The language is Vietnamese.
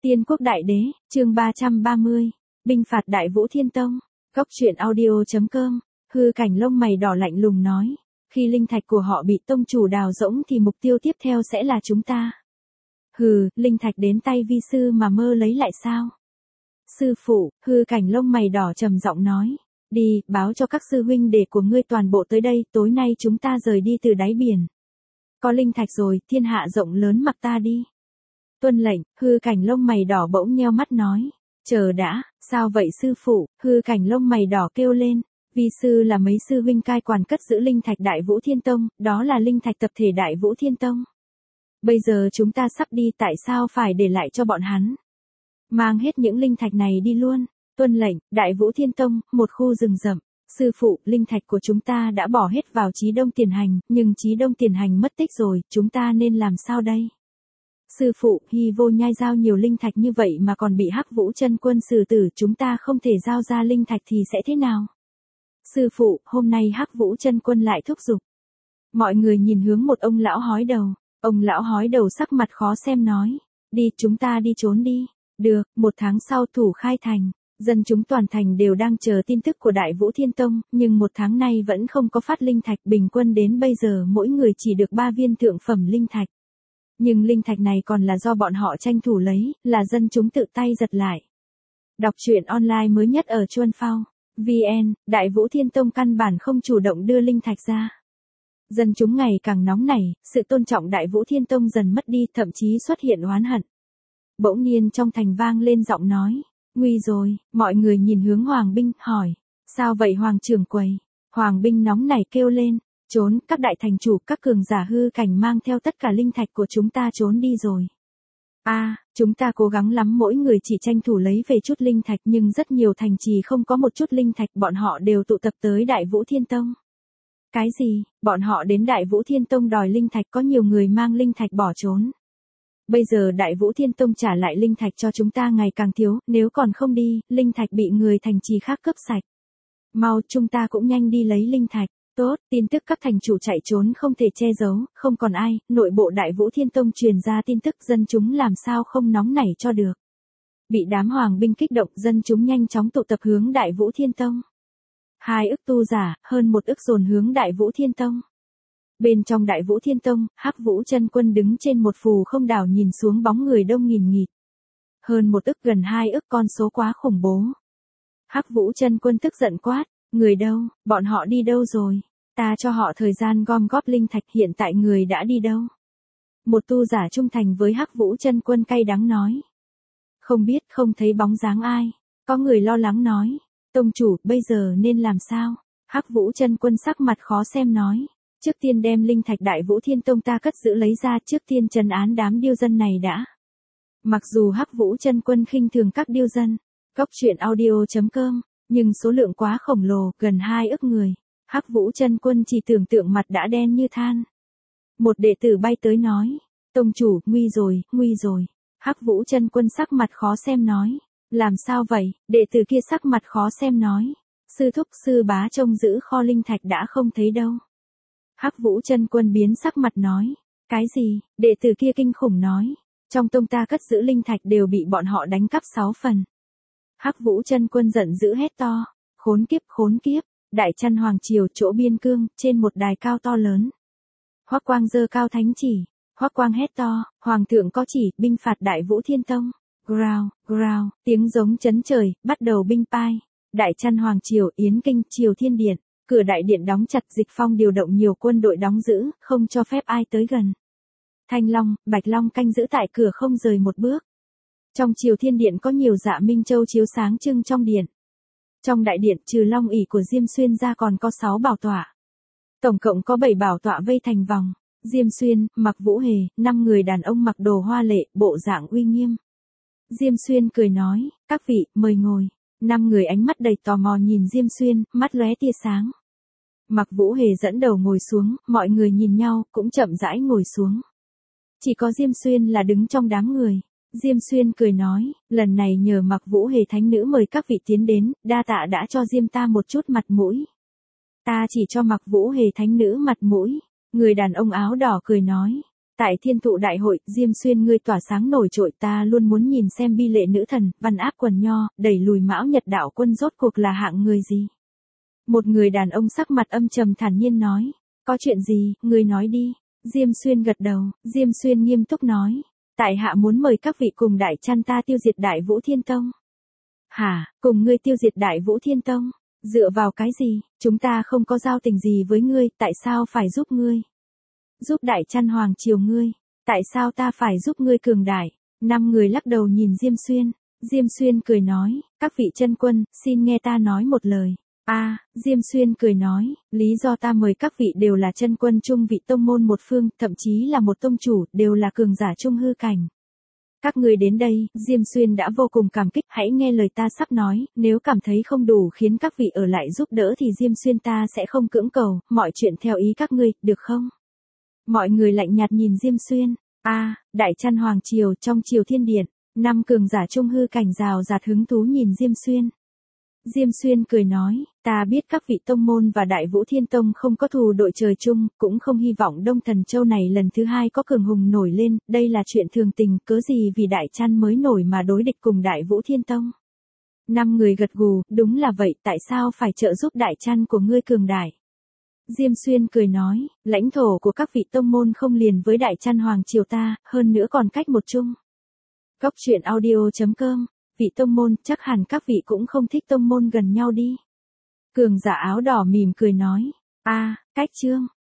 Tiên quốc đại đế, chương 330, binh phạt Đại Vũ Thiên Tông. Góc truyện audio.com. Hư Cảnh lông mày đỏ lạnh lùng nói, khi linh thạch của họ bị tông chủ đào rỗng thì mục tiêu tiếp theo sẽ là chúng ta. Hừ, linh thạch đến tay vi sư mà mơ lấy lại sao? Sư phụ, Hư Cảnh lông mày đỏ trầm giọng nói, đi, báo cho các sư huynh đệ của ngươi toàn bộ tới đây, tối nay chúng ta rời đi từ đáy biển. Có linh thạch rồi, thiên hạ rộng lớn mặc ta đi. Tuân lệnh, Hư Cảnh lông mày đỏ bỗng nheo mắt nói, chờ đã, sao vậy sư phụ? Hư Cảnh lông mày đỏ kêu lên, vi sư là mấy sư huynh cai quản cất giữ linh thạch Đại Vũ Thiên Tông, đó là linh thạch tập thể Đại Vũ Thiên Tông. Bây giờ chúng ta sắp đi, tại sao phải để lại cho bọn hắn? Mang hết những linh thạch này đi luôn. Tuân lệnh, Đại Vũ Thiên Tông, một khu rừng rậm. Sư phụ, linh thạch của chúng ta đã bỏ hết vào Chí Đông Tiền Hành, nhưng Chí Đông Tiền Hành mất tích rồi, chúng ta nên làm sao đây? Sư phụ, Hy Vô Nhai giao nhiều linh thạch như vậy mà còn bị Hắc Vũ Chân Quân xử tử, chúng ta không thể giao ra linh thạch thì sẽ thế nào? Sư phụ, hôm nay Hắc Vũ Chân Quân lại thúc giục. Mọi người nhìn hướng một ông lão hói đầu. Ông lão hói đầu sắc mặt khó xem nói, đi, chúng ta đi trốn đi. Được, 1 tháng sau thủ khai thành, dân chúng toàn thành đều đang chờ tin tức của Đại Vũ Thiên Tông, nhưng 1 tháng nay vẫn không có phát linh thạch, bình quân đến bây giờ mỗi người chỉ được 3 viên thượng phẩm linh thạch. Nhưng linh thạch này còn là do bọn họ tranh thủ lấy, là dân chúng tự tay giật lại. Đọc truyện online mới nhất ở Chuan Phao VN, Đại Vũ Thiên Tông căn bản không chủ động đưa linh thạch ra. Dân chúng ngày càng nóng nảy, sự tôn trọng Đại Vũ Thiên Tông dần mất đi, thậm chí xuất hiện oán hận. Bỗng nhiên trong thành vang lên giọng nói, nguy rồi, mọi người nhìn hướng Hoàng Binh, hỏi, sao vậy Hoàng trưởng quầy? Hoàng Binh nóng nảy kêu lên, trốn, các đại thành chủ, các cường giả Hư Cảnh mang theo tất cả linh thạch của chúng ta trốn đi rồi. Chúng ta cố gắng lắm, mỗi người chỉ tranh thủ lấy về chút linh thạch, nhưng rất nhiều thành trì không có một chút linh thạch, bọn họ đều tụ tập tới Đại Vũ Thiên Tông. Cái gì? Bọn họ đến Đại Vũ Thiên Tông đòi linh thạch, có nhiều người mang linh thạch bỏ trốn. Bây giờ Đại Vũ Thiên Tông trả lại linh thạch cho chúng ta ngày càng thiếu, nếu còn không đi, linh thạch bị người thành trì khác cướp sạch. Mau, chúng ta cũng nhanh đi lấy linh thạch. Tốt, tin tức các thành chủ chạy trốn không thể che giấu, không còn ai, nội bộ Đại Vũ Thiên Tông truyền ra tin tức, dân chúng làm sao không nóng nảy cho được. Bị đám hoàng binh kích động, dân chúng nhanh chóng tụ tập hướng Đại Vũ Thiên Tông. 2 ức tu giả, hơn 1 ức dồn hướng Đại Vũ Thiên Tông. Bên trong Đại Vũ Thiên Tông, Hắc Vũ Chân Quân đứng trên một phù không đảo nhìn xuống bóng người đông nghìn nghịt. Hơn 1 ức, gần 2 ức, con số quá khủng bố. Hắc Vũ Chân Quân tức giận quát, người đâu, bọn họ đi đâu rồi? Ta cho họ thời gian gom góp linh thạch, hiện tại người đã đi đâu? Một tu giả trung thành với Hắc Vũ Chân Quân cay đắng nói. Không biết, không thấy bóng dáng ai. Có người lo lắng nói, tông chủ, bây giờ nên làm sao? Hắc Vũ Chân Quân sắc mặt khó xem nói, trước tiên đem linh thạch Đại Vũ Thiên Tông ta cất giữ lấy ra, trước tiên trấn án đám điêu dân này đã. Mặc dù Hắc Vũ Chân Quân khinh thường các điêu dân, góc truyện audio.com, nhưng số lượng quá khổng lồ, gần 2 ức người. Hắc Vũ Chân Quân chỉ tưởng tượng mặt đã đen như than. Một đệ tử bay tới nói, tông chủ, nguy rồi. Hắc Vũ Chân Quân sắc mặt khó xem nói, làm sao vậy? Đệ tử kia sắc mặt khó xem nói, sư thúc, sư bá trông giữ kho linh thạch đã không thấy đâu. Hắc Vũ Chân Quân biến sắc mặt nói, cái gì? Đệ tử kia kinh khủng nói, trong tông ta cất giữ linh thạch đều bị bọn họ đánh cắp 6 phần. Hắc Vũ Chân Quân giận dữ hét to, khốn kiếp, Đại Chân Hoàng triều chỗ biên cương, trên một đài cao to lớn. Hoắc Quang giơ cao thánh chỉ, Hoắc Quang hét to, hoàng thượng có chỉ, binh phạt Đại Vũ Thiên Tông. Growl, tiếng giống chấn trời, bắt đầu binh pai. Đại Chân Hoàng triều, Yến Kinh, Triều Thiên Điện, cửa đại điện đóng chặt, Dịch Phong điều động nhiều quân đội đóng giữ, không cho phép ai tới gần. Thanh Long, Bạch Long canh giữ tại cửa không rời một bước. Trong Triều Thiên Điện có nhiều dạ minh châu chiếu sáng trưng trong điện. Trong đại điện, trừ long ỷ của Diêm Xuyên ra còn có 6 bảo tọa. Tổng cộng có 7 bảo tọa vây thành vòng. Diêm Xuyên, Mặc Vũ Hề, 5 người đàn ông mặc đồ hoa lệ, bộ dạng uy nghiêm. Diêm Xuyên cười nói, các vị, mời ngồi. 5 người ánh mắt đầy tò mò nhìn Diêm Xuyên, mắt lóe tia sáng. Mặc Vũ Hề dẫn đầu ngồi xuống, mọi người nhìn nhau, cũng chậm rãi ngồi xuống. Chỉ có Diêm Xuyên là đứng trong đám người. Diêm Xuyên cười nói, lần này nhờ Mặc Vũ Hề thánh nữ mời các vị tiến đến, đa tạ đã cho Diêm ta một chút mặt mũi. Ta chỉ cho Mặc Vũ Hề thánh nữ mặt mũi. Người đàn ông áo đỏ cười nói, Tại Thiên Thụ Đại hội, Diêm Xuyên ngươi tỏa sáng nổi trội, ta luôn muốn nhìn xem bi lệ nữ thần, văn áp quần nho, đẩy lùi Mão Nhật đạo quân rốt cuộc là hạng người gì. Một người đàn ông sắc mặt âm trầm thản nhiên nói, có chuyện gì, ngươi nói đi. Diêm Xuyên gật đầu, Diêm Xuyên nghiêm túc nói, tại hạ muốn mời các vị cùng Đại Chan ta tiêu diệt Đại Vũ Thiên Tông. Hả, cùng ngươi tiêu diệt Đại Vũ Thiên Tông? Dựa vào cái gì, chúng ta không có giao tình gì với ngươi, tại sao phải giúp ngươi? Giúp Đại Chan Hoàng triều ngươi, tại sao ta phải giúp ngươi cường đại? 5 người lắc đầu nhìn Diêm Xuyên. Diêm Xuyên cười nói, các vị chân quân, xin nghe ta nói một lời. Diêm Xuyên cười nói, lý do ta mời các vị đều là chân quân trung vị tông môn một phương, thậm chí là một tông chủ, đều là cường giả trung hư cảnh. Các người đến đây, Diêm Xuyên đã vô cùng cảm kích, hãy nghe lời ta sắp nói, nếu cảm thấy không đủ khiến các vị ở lại giúp đỡ thì Diêm Xuyên ta sẽ không cưỡng cầu, mọi chuyện theo ý các ngươi, được không? Mọi người lạnh nhạt nhìn Diêm Xuyên. Đại Chan Hoàng triều, trong triều thiên điện, 5 cường giả trung hư cảnh rào rạt hứng thú nhìn Diêm Xuyên. Diêm Xuyên cười nói, ta biết các vị tông môn và Đại Vũ Thiên Tông không có thù đội trời chung, cũng không hy vọng Đông Thần Châu này lần thứ 2 có cường hùng nổi lên, đây là chuyện thường tình, cớ gì vì Đại Chan mới nổi mà đối địch cùng Đại Vũ Thiên Tông. 5 người gật gù, đúng là vậy, tại sao phải trợ giúp Đại Chan của ngươi cường đại? Diêm Xuyên cười nói, lãnh thổ của các vị tông môn không liền với Đại Chan Hoàng triều ta, hơn nữa còn cách một chung. Góc truyện audio.com, vị tông môn, chắc hẳn các vị cũng không thích tông môn gần nhau đi. Cường giả áo đỏ mỉm cười nói, cách chương.